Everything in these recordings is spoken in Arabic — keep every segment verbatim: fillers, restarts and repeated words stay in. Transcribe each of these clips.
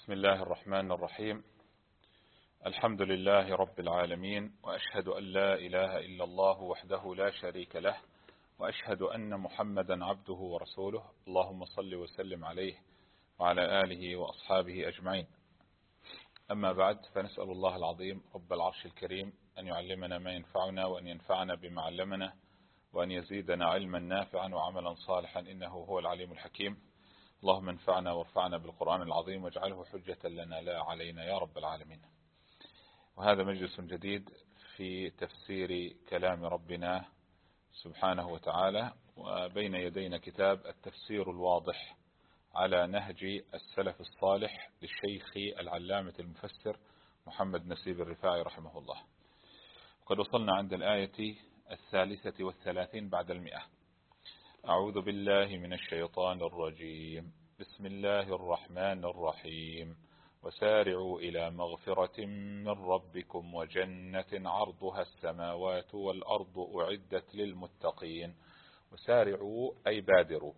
بسم الله الرحمن الرحيم. الحمد لله رب العالمين، وأشهد أن لا إله إلا الله وحده لا شريك له، وأشهد أن محمدا عبده ورسوله. اللهم صل وسلم عليه وعلى آله وأصحابه أجمعين. أما بعد، فنسأل الله العظيم رب العرش الكريم أن يعلمنا ما ينفعنا، وأن ينفعنا بما علمنا، وأن يزيدنا علما نافعا وعملا صالحا، إنه هو العليم الحكيم. اللهم انفعنا وارفعنا بالقرآن العظيم، واجعله حجة لنا لا علينا يا رب العالمين. وهذا مجلس جديد في تفسير كلام ربنا سبحانه وتعالى، وبين يدينا كتاب التفسير الواضح على نهج السلف الصالح للشيخ العلامة المفسر محمد نسيب الرفاعي رحمه الله. وقد وصلنا عند الآية الثالثة والثلاثين بعد المئة. أعوذ بالله من الشيطان الرجيم. بسم الله الرحمن الرحيم. وسارعوا إلى مغفرة من ربكم وجنة عرضها السماوات والأرض أعدت للمتقين. وسارعوا أي بادروا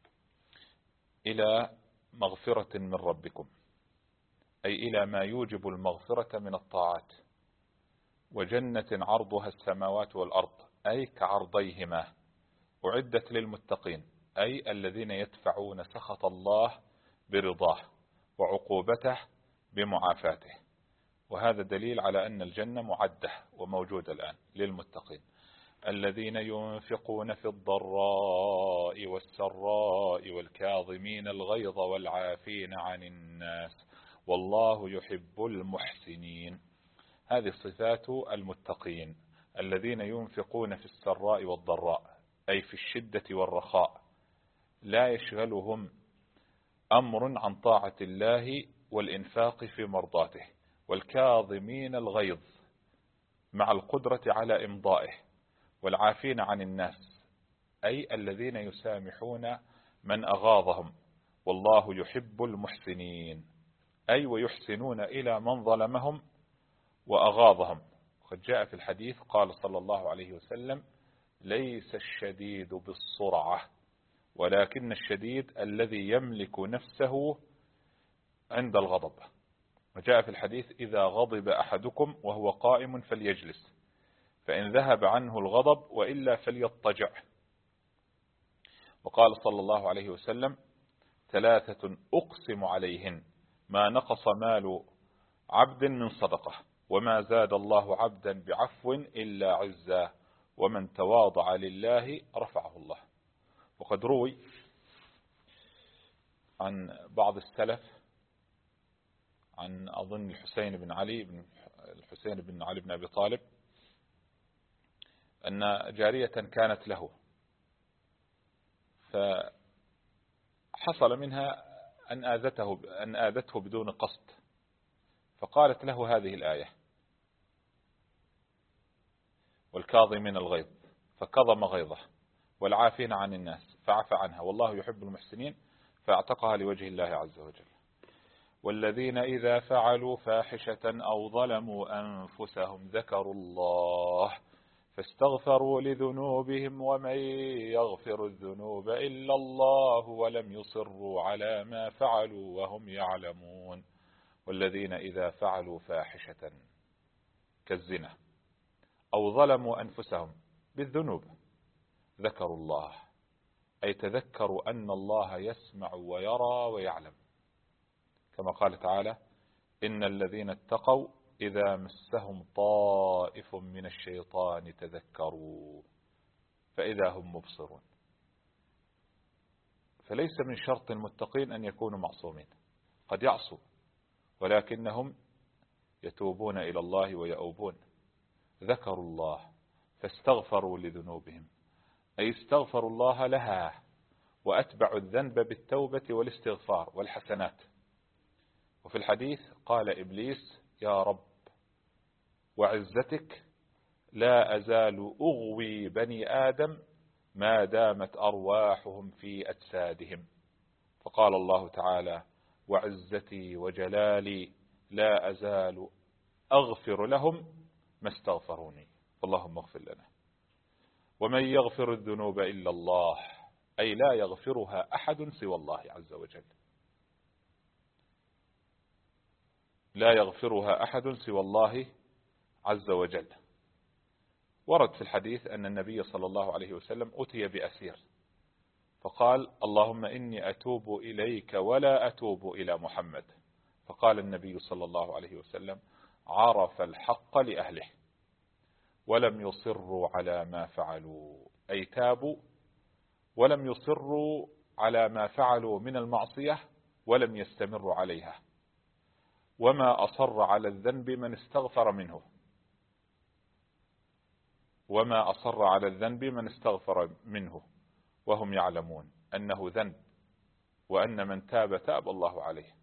إلى مغفرة من ربكم، أي إلى ما يوجب المغفرة من الطاعات. وجنة عرضها السماوات والأرض، أي كعرضيهما. أعدت للمتقين، أي الذين يدفعون سخط الله برضاه وعقوبته بمعافاته. وهذا دليل على أن الجنة معدة وموجودة الآن للمتقين، الذين ينفقون في الضراء والسراء والكاظمين الغيظ والعافين عن الناس والله يحب المحسنين. هذه صفات المتقين، الذين ينفقون في السراء والضراء، أي في الشدة والرخاء، لا يشغلهم أمر عن طاعة الله والإنفاق في مرضاته. والكاظمين الغيظ مع القدرة على إمضائه. والعافين عن الناس، أي الذين يسامحون من أغاظهم. والله يحب المحسنين، أي ويحسنون إلى من ظلمهم وأغاظهم. قد جاء في الحديث قال صلى الله عليه وسلم: ليس الشديد بالسرعة، ولكن الشديد الذي يملك نفسه عند الغضب. وجاء في الحديث: إذا غضب أحدكم وهو قائم فليجلس، فإن ذهب عنه الغضب وإلا فليضطجع. وقال صلى الله عليه وسلم: ثلاثة أقسم عليهن ما نقص مال عبد من صدقة، وما زاد الله عبدا بعفو إلا عزا، ومن تواضع لله رفعه الله. وقد روي عن بعض السلف، عن أظن الحسين بن علي بن الحسين بن علي بن أبي طالب، أن جارية كانت له، فحصل منها أن آذته أن آذته بدون قصد، فقالت له هذه الآية: والكاظمين الغيظ، فكظم غيظه، والعافين عن الناس فعفى عنها، والله يحب المحسنين، فاعتقها لوجه الله عز وجل. والذين إذا فعلوا فاحشة أو ظلموا أنفسهم ذكروا الله فاستغفروا لذنوبهم ومن يغفر الذنوب إلا الله ولم يصروا على ما فعلوا وهم يعلمون. والذين إذا فعلوا فاحشة كالزنا أو ظلموا أنفسهم بالذنوب ذكروا الله، أي تذكروا أن الله يسمع ويرى ويعلم، كما قال تعالى: إن الذين اتقوا إذا مسهم طائف من الشيطان تذكروا فإذا هم مبصرون. فليس من شرط المتقين أن يكونوا معصومين، قد يعصوا ولكنهم يتوبون إلى الله ويؤوبون. ذكروا الله فاستغفروا لذنوبهم، أي استغفروا الله لها، وأتبعوا الذنب بالتوبة والاستغفار والحسنات. وفي الحديث قال إبليس: يا رب وعزتك لا أزال أغوي بني آدم ما دامت أرواحهم في أجسادهم. فقال الله تعالى: وعزتي وجلالي لا أزال أغفر لهم ما استغفروني، اللهم اغفر لنا. ومن يغفر الذنوب إلا الله، أي لا يغفرها أحد سوى الله عز وجل. لا يغفرها أحد سوى الله عز وجل. ورد في الحديث أن النبي صلى الله عليه وسلم أتي بأسير فقال اللهم إني أتوب إليك ولا أتوب إلى محمد، فقال النبي صلى الله عليه وسلم عرف الحق لأهله ولم يصروا على ما فعلوا، أي تابوا ولم يصروا على ما فعلوا من المعصية ولم يستمروا عليها. وما أصر على الذنب من استغفر منه وما أصر على الذنب من استغفر منه وهم يعلمون أنه ذنب وأن من تاب تاب الله عليه.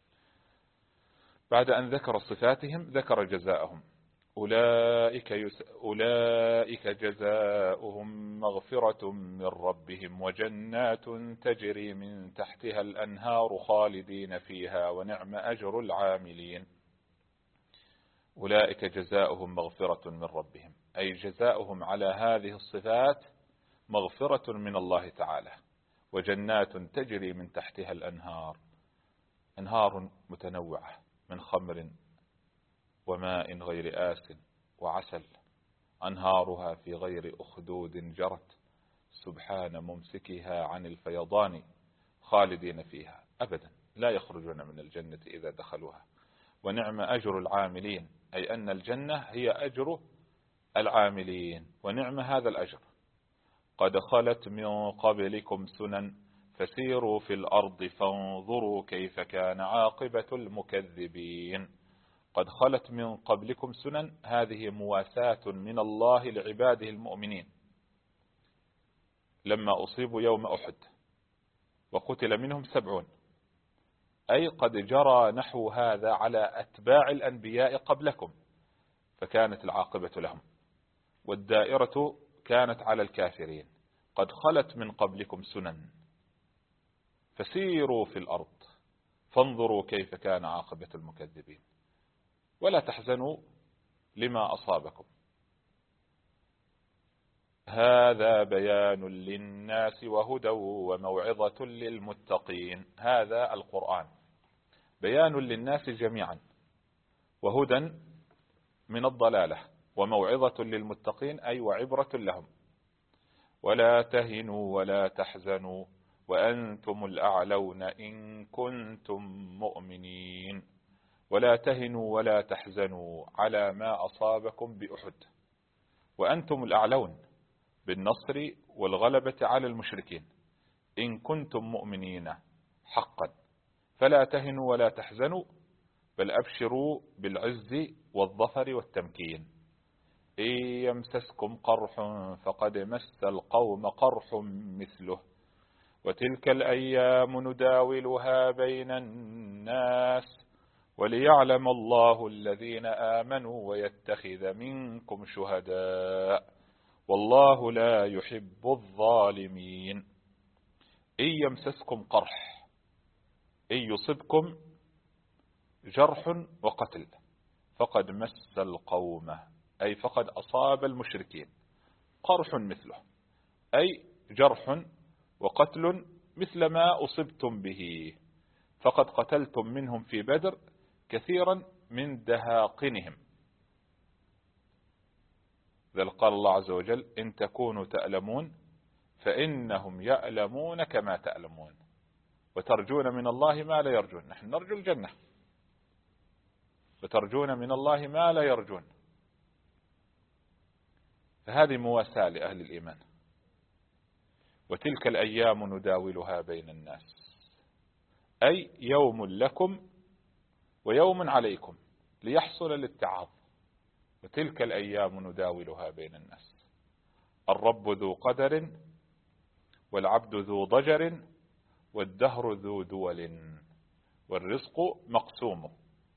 بعد أن ذكر صفاتهم ذكر جزاءهم. أولئك, يس... أولئك جزاؤهم مغفرة من ربهم وجنات تجري من تحتها الأنهار خالدين فيها ونعم أجر العاملين. أولئك جزاؤهم مغفرة من ربهم، أي جزاؤهم على هذه الصفات مغفرة من الله تعالى، وجنات تجري من تحتها الأنهار، أنهار متنوعة من خمر وماء غير آس وعسل، أنهارها في غير أخدود جرت سبحان ممسكها عن الفيضان خالدين فيها أبدا لا يخرجون من الجنة إذا دخلوها. ونعم أجر العاملين، أي أن الجنة هي أجر العاملين، ونعم هذا الأجر. قد خلت من قبلكم سنن فسيروا في الأرض فانظروا كيف كان عاقبة المكذبين. قد خلت من قبلكم سنن، هذه مواساة من الله لعباده المؤمنين لما أصيبوا يوم أحد وقتل منهم سبعون، أي قد جرى نحو هذا على أتباع الأنبياء قبلكم فكانت العاقبة لهم، والدائرة كانت على الكافرين. قد خلت من قبلكم سنن فسيروا في الأرض فانظروا كيف كان عاقبة المكذبين ولا تحزنوا لما أصابكم. هذا بيان للناس وهدى وموعظة للمتقين. هذا القرآن بيان للناس جميعا وهدى من الضلالة وموعظة للمتقين، أي وعبرة لهم. ولا تهنوا ولا تحزنوا وأنتم الأعلون إن كنتم مؤمنين. ولا تهنوا ولا تحزنوا على ما أصابكم بأحد وأنتم الأعلون بالنصر والغلبة على المشركين إن كنتم مؤمنين حقا. فلا تهنوا ولا تحزنوا بل أبشروا بالعز والظفر والتمكين. إن يمسسكم قرح فقد مس القوم قرح مثله وتلك الأيام نداولها بين الناس وليعلم الله الذين آمنوا ويتخذ منكم شهداء والله لا يحب الظالمين. إن يمسسكم قرح، إن يصبكم جرح وقتل فقد مس القوم، أي فقد أصاب المشركين قرح مثله، أي جرح وقتل مثل ما أصبتم به، فقد قتلتم منهم في بدر كثيرا من دهاقنهم. ذل قال الله عز وجل إن تكونوا تألمون فإنهم يألمون كما تألمون وترجون من الله ما لا يرجون. نحن نرجو الجنة وترجون من الله ما لا يرجون. فهذه مواساة لأهل الإيمان. وتلك الأيام نداولها بين الناس، أي يوم لكم ويوم عليكم ليحصل الاتعاظ. وتلك الأيام نداولها بين الناس. الرب ذو قدر والعبد ذو ضجر والدهر ذو دول والرزق مقسوم.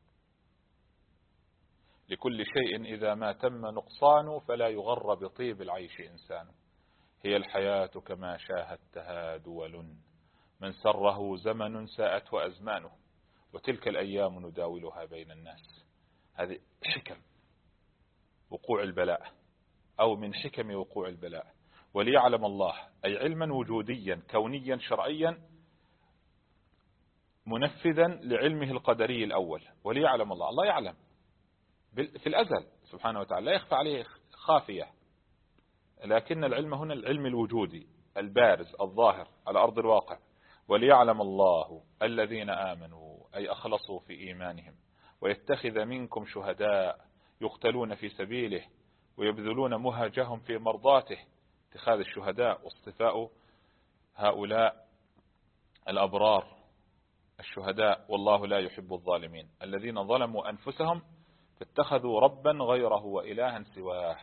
لكل شيء إذا ما تم نقصان فلا يغر بطيب العيش إنسان. هي الحياة كما شاهدتها دول من سره زمن ساءته أزمانه وتلك الأيام نداولها بين الناس. هذه حكم وقوع البلاء أو من حكم وقوع البلاء. وليعلم الله، أي علما وجوديا كونيا شرعيا منفذا لعلمه القدري الأول. وليعلم الله، الله يعلم في الأزل سبحانه وتعالى، لا يخفى عليه خافية، لكن العلم هنا العلم الوجودي البارز الظاهر على أرض الواقع. وليعلم الله الذين آمنوا أي أخلصوا في إيمانهم، ويتخذ منكم شهداء يقتلون في سبيله ويبذلون مهجهم في مرضاته. اتخاذ الشهداء واصطفاء هؤلاء الأبرار الشهداء، والله لا يحب الظالمين الذين ظلموا أنفسهم فاتخذوا ربا غيره وإلها سواه.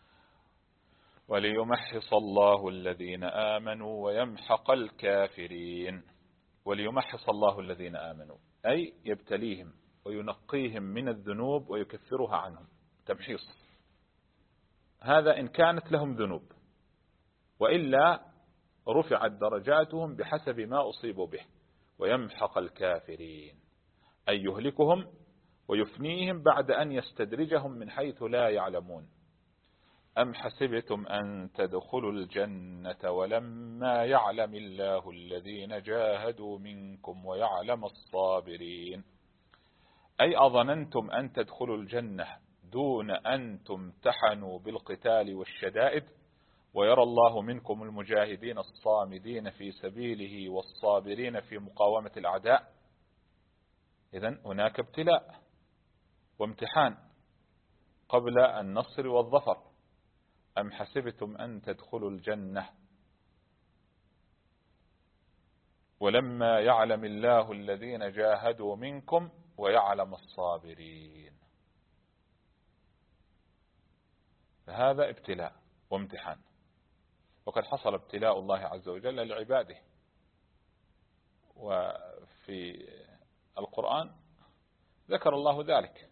وليمحص الله الذين آمنوا ويمحق الكافرين. وليمحص الله الذين آمنوا أي يبتليهم وينقيهم من الذنوب ويكفرها عنهم. تمحيص هذا إن كانت لهم ذنوب، وإلا رفعت درجاتهم بحسب ما أصيبوا به. ويمحق الكافرين أي يهلكهم ويفنيهم بعد أن يستدرجهم من حيث لا يعلمون. أم حسبتم أن تدخلوا الجنة ولما يعلم الله الذين جاهدوا منكم ويعلم الصابرين. أي أظننتم أن تدخلوا الجنة دون أن تمتحنوا بالقتال والشدائد، ويرى الله منكم المجاهدين الصامدين في سبيله والصابرين في مقاومة الأعداء. إذن هناك ابتلاء وامتحان قبل النصر والظفر. أم حسبتم أن تدخلوا الجنة ولما يعلم الله الذين جاهدوا منكم ويعلم الصابرين. فهذا ابتلاء وامتحان، وقد حصل ابتلاء الله عز وجل لعباده. وفي القرآن ذكر الله ذلك.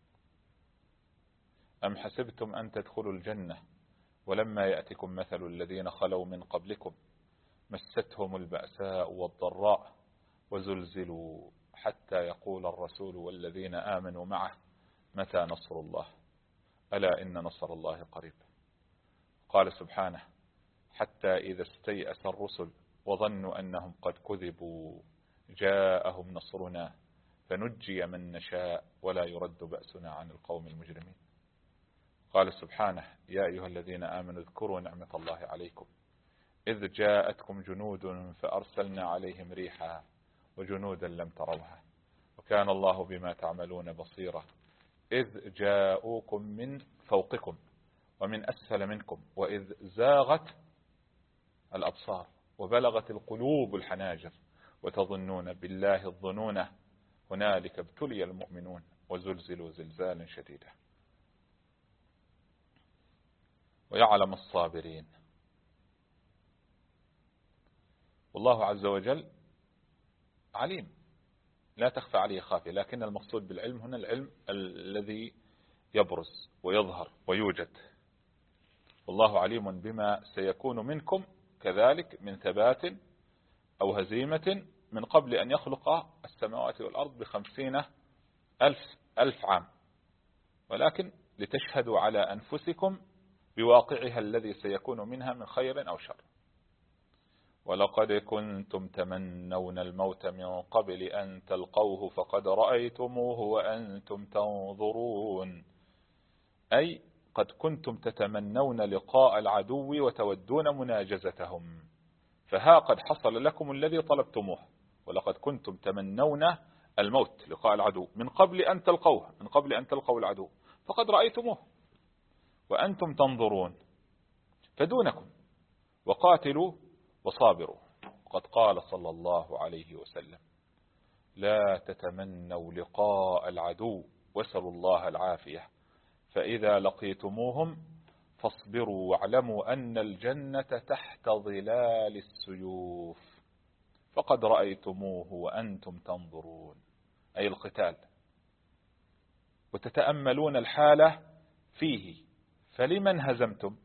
أم حسبتم أن تدخلوا الجنة ولما يأتكم مثل الذين خلوا من قبلكم مستهم البأساء والضراء وزلزلوا حتى يقول الرسول والذين آمنوا معه متى نصر الله ألا إن نصر الله قريب. قال سبحانه حتى إذا استيأس الرسل وظنوا أنهم قد كذبوا جاءهم نصرنا فنجي من نشاء ولا يرد بأسنا عن القوم المجرمين. قال سبحانه يا أيها الذين آمنوا اذكروا نعمة الله عليكم إذ جاءتكم جنود فأرسلنا عليهم ريحا وجنودا لم تروها وكان الله بما تعملون بصيرا إذ جاءوكم من فوقكم ومن أسفل منكم وإذ زاغت الأبصار وبلغت القلوب الحناجر وتظنون بالله الظنون هنالك ابتلي المؤمنون وزلزلوا زلزالا شديدا. ويعلم الصابرين. والله عز وجل عليم لا تخفى عليه خافية، لكن المقصود بالعلم هنا العلم الذي يبرز ويظهر ويوجد. والله عليم بما سيكون منكم كذلك من ثبات أو هزيمة من قبل أن يخلق السماوات والأرض بخمسين ألف, ألف عام، ولكن لتشهدوا على أنفسكم بواقعها الذي سيكون منها من خير أو شر. ولقد كنتم تمنون الموت من قبل أن تلقوه فقد رأيتموه وأنتم تنظرون. أي قد كنتم تتمنون لقاء العدو وتودون مناجزتهم، فها قد حصل لكم الذي طلبتموه. ولقد كنتم تمنون الموت لقاء العدو من قبل أن تلقوه، من قبل أن تلقوا العدو فقد رأيتموه وأنتم تنظرون فدونكم وقاتلوا وصابروا. وقد قال صلى الله عليه وسلم لا تتمنوا لقاء العدو واسألوا الله العافية فإذا لقيتموهم فاصبروا واعلموا أن الجنة تحت ظلال السيوف فقد رأيتموه وأنتم تنظرون. أي القتال، وتتأملون الحالة فيه فلمن هزمتم.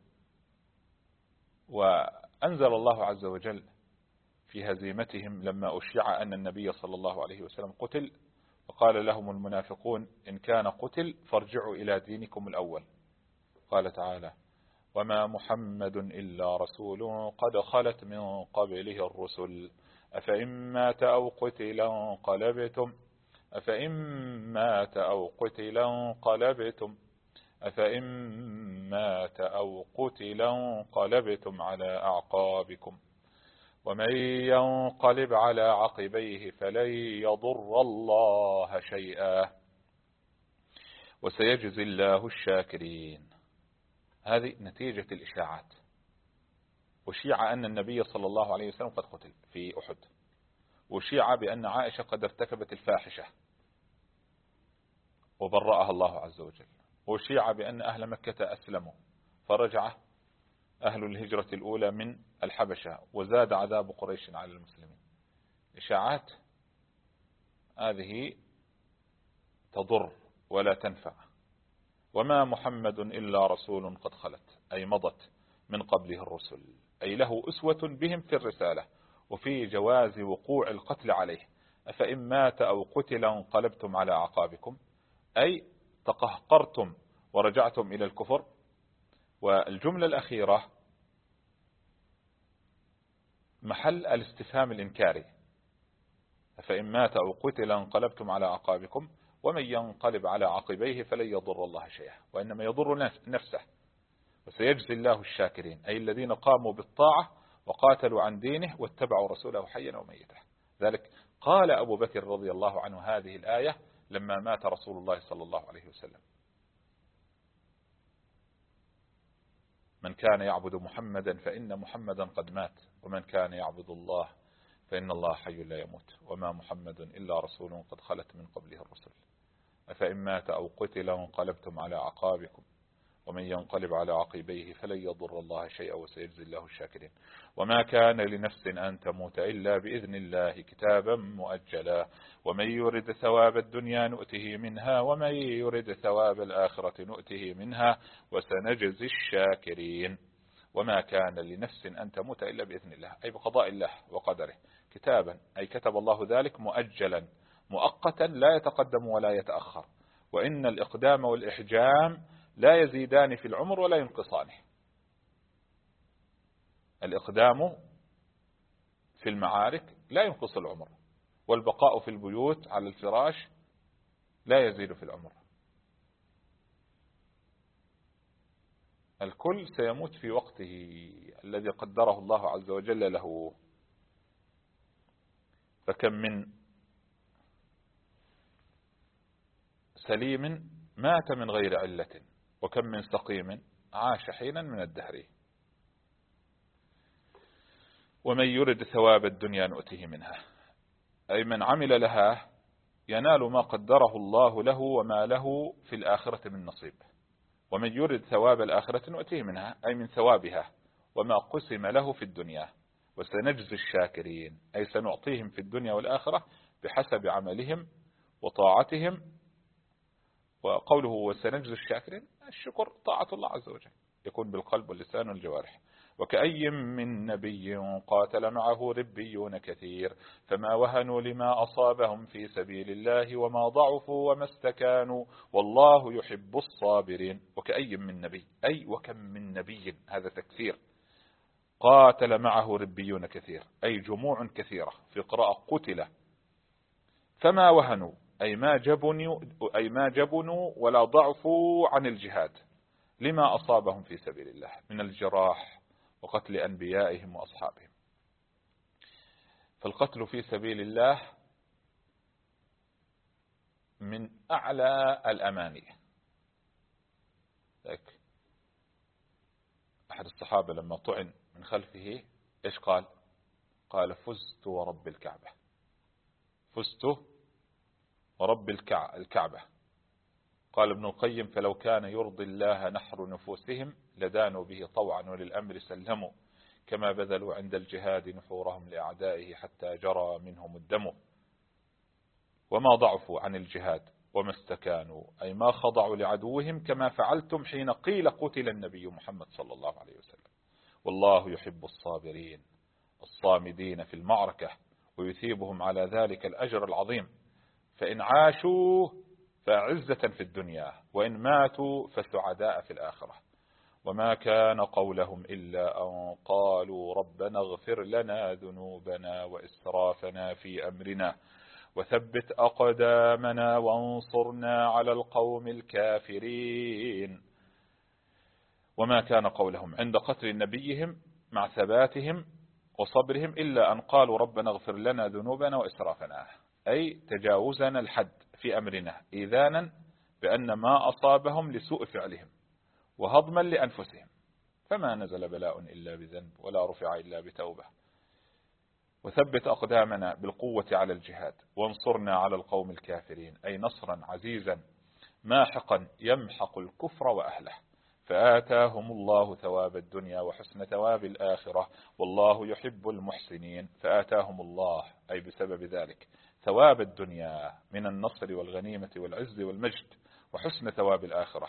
وأنزل الله عز وجل في هزيمتهم لما أشيع أن النبي صلى الله عليه وسلم قتل، وقال لهم المنافقون إن كان قتل فارجعوا إلى دينكم الأول. قال تعالى وما محمد إلا رسول قد خلت من قبله الرسل أفإن مات أو قتل انقلبتم أفإن مات أو قتل انقلبتم أفإن مات أو قتل انقلبتم على أعقابكم ومن ينقلب على عقبيه فلن يضر الله شيئا وسيجزي الله الشاكرين. هذه نتيجة الإشاعات. وشيع أن النبي صلى الله عليه وسلم قد قتل في أحد، وشيع بأن عائشة قد ارتكبت الفاحشة وبرأها الله عز وجل، وشيع بأن أهل مكة أسلموا فرجع أهل الهجرة الأولى من الحبشة وزاد عذاب قريش على المسلمين. إشاعات هذه تضر ولا تنفع. وما محمد إلا رسول قد خلت أي مضت من قبله الرسل، أي له أسوة بهم في الرسالة وفي جواز وقوع القتل عليه. أفإن مات أو قتل انقلبتم على أعقابكم أي تقهقرتم ورجعتم إلى الكفر. والجملة الأخيرة محل الاستفهام الإنكاري، فإن مات أو قتل انقلبتم على أعقابكم ومن ينقلب على عقبيه فلن يضر الله شيئا وإنما يضر نفسه وسيجزي الله الشاكرين، أي الذين قاموا بالطاعة وقاتلوا عن دينه واتبعوا رسوله حيا وميتا. ذلك قال أبو بكر رضي الله عنه هذه الآية لما مات رسول الله صلى الله عليه وسلم: من كان يعبد محمدا فإن محمدا قد مات ومن كان يعبد الله فإن الله حي لا يموت وما محمد إلا رسول قد خلت من قبله الرسل أفإن مات أو قتل انقلبتم على أعقابكم ومن ينقلب على عقبيه فلن يضر الله شيئا وسيجزي الله الشاكرين. وما كان لنفس أن تموت إلا بإذن الله كتابا مؤجلا ومن يرد ثواب الدنيا نؤته منها ومن يرد ثواب الآخرة نؤته منها وسنجزي الشاكرين. وما كان لنفس أن تموت إلا بإذن الله أي بقضاء الله وقدره، كتابا أي كتب الله ذلك مؤجلا مؤقتا لا يتقدم ولا يتأخر، وإن الإقدام والإحجام لا يزيدان في العمر ولا ينقصانه. الإقدام في المعارك لا ينقص العمر، والبقاء في البيوت على الفراش لا يزيد في العمر. الكل سيموت في وقته الذي قدره الله عز وجل له. فكم من سليم مات من غير علة وكم من سقيم عاش حينا من الدهر. ومن يرد ثواب الدنيا نؤته منها أي من عمل لها ينال ما قدره الله له وما له في الآخرة من نصيب. ومن يرد ثواب الآخرة نؤته منها أي من ثوابها وما قسم له في الدنيا وسنجزي الشاكرين أي سنعطيهم في الدنيا والآخرة بحسب عملهم وطاعتهم. وقوله وسنجزي الشاكرين الشكر طاعة الله عز وجل يكون بالقلب واللسان والجوارح. وكأي من نبي قاتل معه ربيون كثير فما وهنوا لما أصابهم في سبيل الله وما ضعفوا وما استكانوا والله يحب الصابرين. وكأي من نبي أي وكم من نبي هذا تكثير قاتل معه ربيون كثير أي جموع كثيرة، في قراءة قتل. فما وهنوا أي ما جبنوا أي ما جبنوا ولا ضعفوا عن الجهاد لما أصابهم في سبيل الله من الجراح وقتل أنبيائهم وأصحابهم. فالقتل في سبيل الله من أعلى الأماني. أحد الصحابة لما طعن من خلفه إيش قال؟ قال فزت ورب الكعبة، فزت ورب الكعبة. قال ابن القيم فلو كان يرضي الله نحر نفوسهم لدانوا به طوعا وللأمر سلموا كما بذلوا عند الجهاد نحورهم لأعدائه حتى جرى منهم الدم. وما ضعفوا عن الجهاد وما استكانوا أي ما خضعوا لعدوهم كما فعلتم حين قيل قتل النبي محمد صلى الله عليه وسلم. والله يحب الصابرين الصامدين في المعركة ويثيبهم على ذلك الأجر العظيم. فإن عاشوا فعزة في الدنيا وإن ماتوا فسعداء في الآخرة. وما كان قولهم إلا أن قالوا ربنا اغفر لنا ذنوبنا وإسرافنا في أمرنا وثبت أقدامنا وانصرنا على القوم الكافرين. وما كان قولهم عند قتل نبيهم مع ثباتهم وصبرهم إلا أن قالوا ربنا اغفر لنا ذنوبنا وإسرافنا، أي تجاوزنا الحد في أمرنا إذانا بأن ما أصابهم لسوء فعلهم وهضما لأنفسهم، فما نزل بلاء إلا بذنب ولا رفع إلا بتوبة. وثبت أقدامنا بالقوة على الجهاد وانصرنا على القوم الكافرين، أي نصرا عزيزا ماحقا يمحق الكفر وأهله. فآتاهم الله ثواب الدنيا وحسن ثواب الآخرة والله يحب المحسنين. فآتاهم الله أي بسبب ذلك ثواب الدنيا من النصر والغنيمة والعز والمجد، وحسن ثواب الآخرة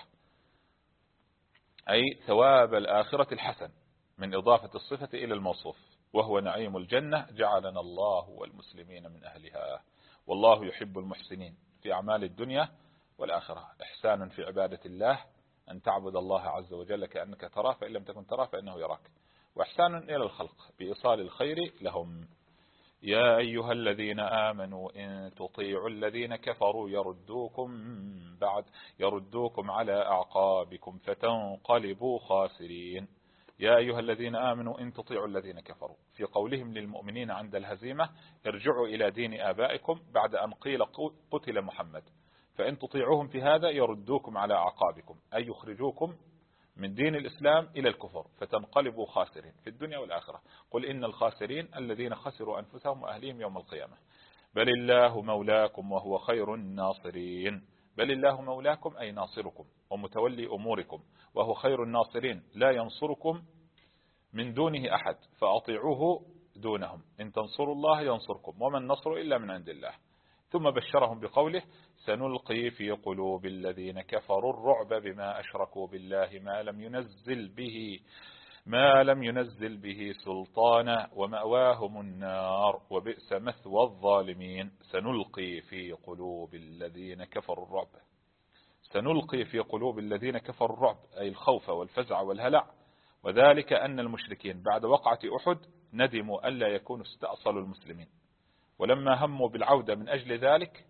أي ثواب الآخرة الحسن من إضافة الصفة إلى الموصوف، وهو نعيم الجنة جعلنا الله والمسلمين من أهلها. والله يحب المحسنين في أعمال الدنيا والآخرة. إحسان في عبادة الله أن تعبد الله عز وجل كأنك تراه، فإن لم تكن تراه فإنه يراك. وإحسان إلى الخلق بإيصال الخير لهم. يا أيها الذين آمنوا إن تطيعوا الذين كفروا يردوكم بعد يردوكم على أعقابكم فتنقلبوا خاسرين. يا أيها الذين آمنوا إن تطيعوا الذين كفروا، في قولهم للمؤمنين عند الهزيمة ارجعوا إلى دين آبائكم بعد أن قيل قتل محمد، فإن تطيعوهم في هذا يردوكم على أعقابكم، أي يخرجوكم من دين الإسلام إلى الكفر فتنقلبوا خاسرين في الدنيا والآخرة. قل إن الخاسرين الذين خسروا أنفسهم وأهليهم يوم القيامة. بل الله مولاكم وهو خير الناصرين. بل الله مولاكم أي ناصركم ومتولي أموركم، وهو خير الناصرين لا ينصركم من دونه أحد، فأطيعوه دونهم. إن تنصروا الله ينصركم وما النصر إلا من عند الله. ثم بشرهم بقوله سنلقي في قلوب الذين كفروا الرعب بما أشركوا بالله ما لم ينزل به ما لم ينزل به سلطانا ومأواهم النار وبئس مثوى الظالمين. سنلقي في قلوب الذين كفروا الرعب. سنلقي في قلوب الذين كفروا الرعب أي الخوف والفزع والهلع، وذلك أن المشركين بعد وقعة أحد ندموا ألا يكونوا استأصلوا المسلمين، ولما هموا بالعودة من أجل ذلك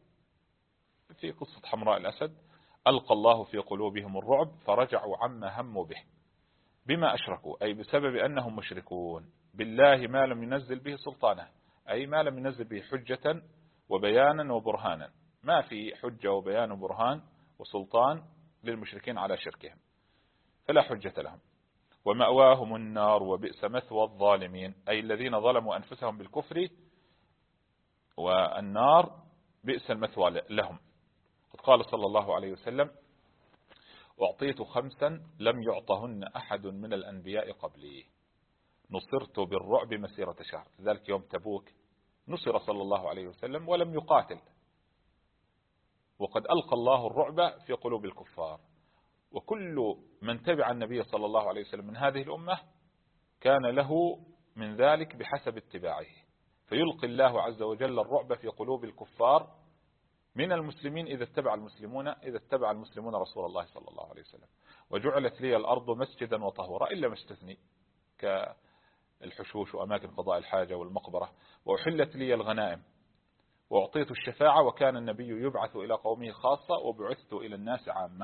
في قصة حمراء الأسد ألقى الله في قلوبهم الرعب فرجعوا عما هموا به بما أشركوا، أي بسبب أنهم مشركون بالله ما لم ينزل به سلطانه، أي ما لم ينزل به حجة وبيانا وبرهانا. ما في حجة وبيان وبرهان وسلطان للمشركين على شركهم، فلا حجة لهم. ومأواهم النار وبئس مثوى الظالمين، أي الذين ظلموا أنفسهم بالكفر، والنار بئس المثوى لهم. قد قال صلى الله عليه وسلم أعطيت خمسا لم يعطهن أحد من الأنبياء قبلي، نصرت بالرعب مسيرة شهر. ذلك يوم تبوك نصر صلى الله عليه وسلم ولم يقاتل، وقد ألقى الله الرعب في قلوب الكفار. وكل من تبع النبي صلى الله عليه وسلم من هذه الأمة كان له من ذلك بحسب اتباعه، فيلقي الله عز وجل الرعب في قلوب الكفار من المسلمين إذا اتبع المسلمون إذا اتبع المسلمون رسول الله صلى الله عليه وسلم. وجعلت لي الأرض مسجدا وطهورا إلا ما استثني كالحشوش وأماكن قضاء الحاجة والمقبرة. وأحلت لي الغنائم وأعطيت الشفاعة، وكان النبي يبعث إلى قومه خاصة وبعثت إلى الناس عامة.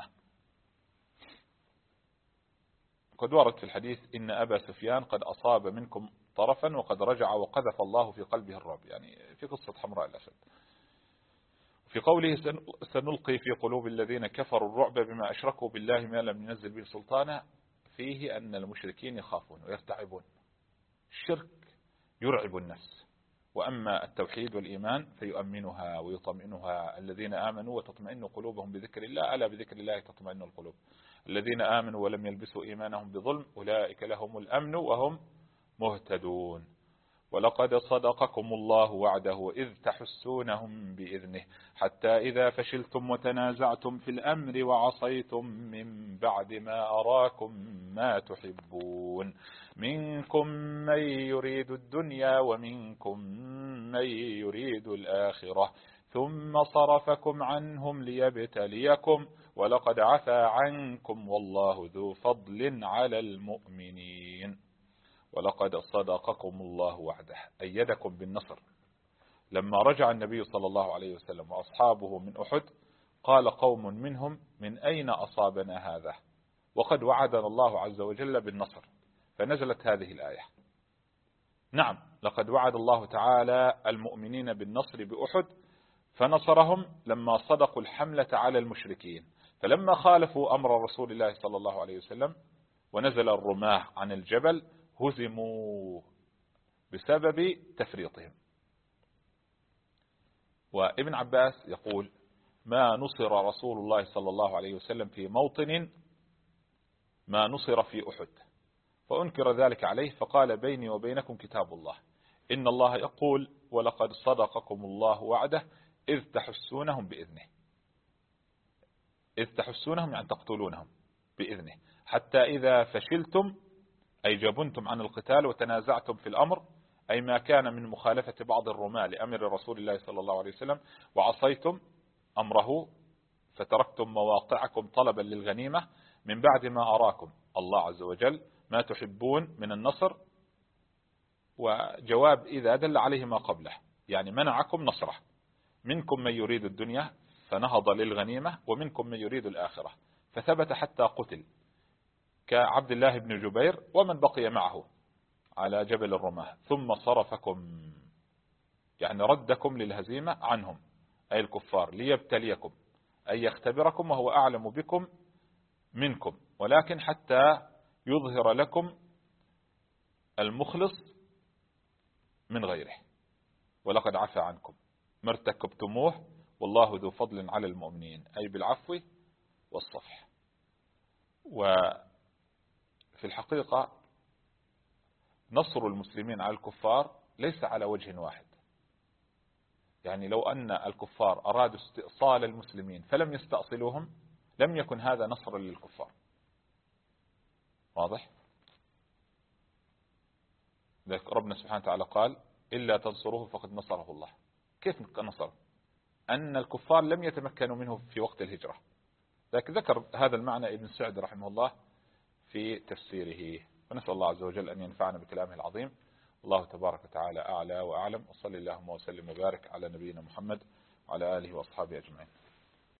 قد ورد في الحديث إن أبا سفيان قد أصاب منكم طرفا وقد رجع وقذف الله في قلبه الرعب، يعني في قصة حمراء الأسد. في قوله سنلقي في قلوب الذين كفروا الرعب بما أشركوا بالله ما لم ينزل به سلطانا، فيه أن المشركين يخافون ويرتعبون. الشرك يرعب النفس، وأما التوحيد والإيمان فيؤمنها ويطمئنها. الذين آمنوا وتطمئن قلوبهم بذكر الله، ألا بذكر الله تطمئن القلوب. الذين آمنوا ولم يلبسوا إيمانهم بظلم أولئك لهم الأمن وهم مهتدون. ولقد صدقكم الله وعده إذ تحسونهم بإذنه حتى إذا فشلتم وتنازعتم في الأمر وعصيتم من بعد ما أراكم ما تحبون منكم من يريد الدنيا ومنكم من يريد الآخرة ثم صرفكم عنهم ليبتليكم ولقد عفا عنكم والله ذو فضل على المؤمنين ولقد صدقكم الله وعده أيدكم بالنصر. لما رجع النبي صلى الله عليه وسلم وأصحابه من أحد قال قوم منهم من أين أصابنا هذا وقد وعدنا الله عز وجل بالنصر، فنزلت هذه الآية. نعم، لقد وعد الله تعالى المؤمنين بالنصر بأحد، فنصرهم لما صدقوا الحملة على المشركين، فلما خالفوا أمر رسول الله صلى الله عليه وسلم ونزل الرماة عن الجبل هزموا بسبب تفريطهم. وابن عباس يقول ما نصر رسول الله صلى الله عليه وسلم في موطن ما نصر في أحد، فأنكر ذلك عليه فقال بيني وبينكم كتاب الله إن الله يقول ولقد صدقكم الله وعده إذ تحسونهم بإذنه، إذ تحسونهم يعني تقتلونهم بإذنه، حتى إذا فشلتم أي جبنتم عن القتال وتنازعتم في الأمر، أي ما كان من مخالفة بعض الرماة لأمر رسول الله صلى الله عليه وسلم وعصيتم أمره فتركتم مواقعكم طلبا للغنيمة من بعد ما أراكم الله عز وجل ما تحبون من النصر، وجواب إذا دل عليه ما قبله يعني منعكم نصره، منكم من يريد الدنيا فنهض للغنيمة ومنكم من يريد الآخرة فثبت حتى قتل كعبد الله بن جبير ومن بقي معه على جبل الرماة، ثم صرفكم يعني ردكم للهزيمة عنهم أي الكفار ليبتليكم أي يختبركم وهو أعلم بكم منكم، ولكن حتى يظهر لكم المخلص من غيره ولقد عفا عنكم ما ارتكبتموه والله ذو فضل على المؤمنين أي بالعفو والصفح. وفي الحقيقة نصر المسلمين على الكفار ليس على وجه واحد، يعني لو أن الكفار أرادوا استئصال المسلمين فلم يستأصلوهم لم يكن هذا نصرا للكفار، واضح؟ ذلك ربنا سبحانه وتعالى قال إلا تنصروه فقد نصره الله. كيف نصر؟ أن الكفار لم يتمكنوا منه في وقت الهجرة، ذلك ذكر هذا المعنى ابن سعد رحمه الله في تفسيره، ونسأل الله عز وجل أن ينفعنا بكلامه العظيم. الله تبارك وتعالى أعلى وأعلم، وصلى اللهم وسلم وبارك على نبينا محمد وعلى آله وأصحابه أجمعين.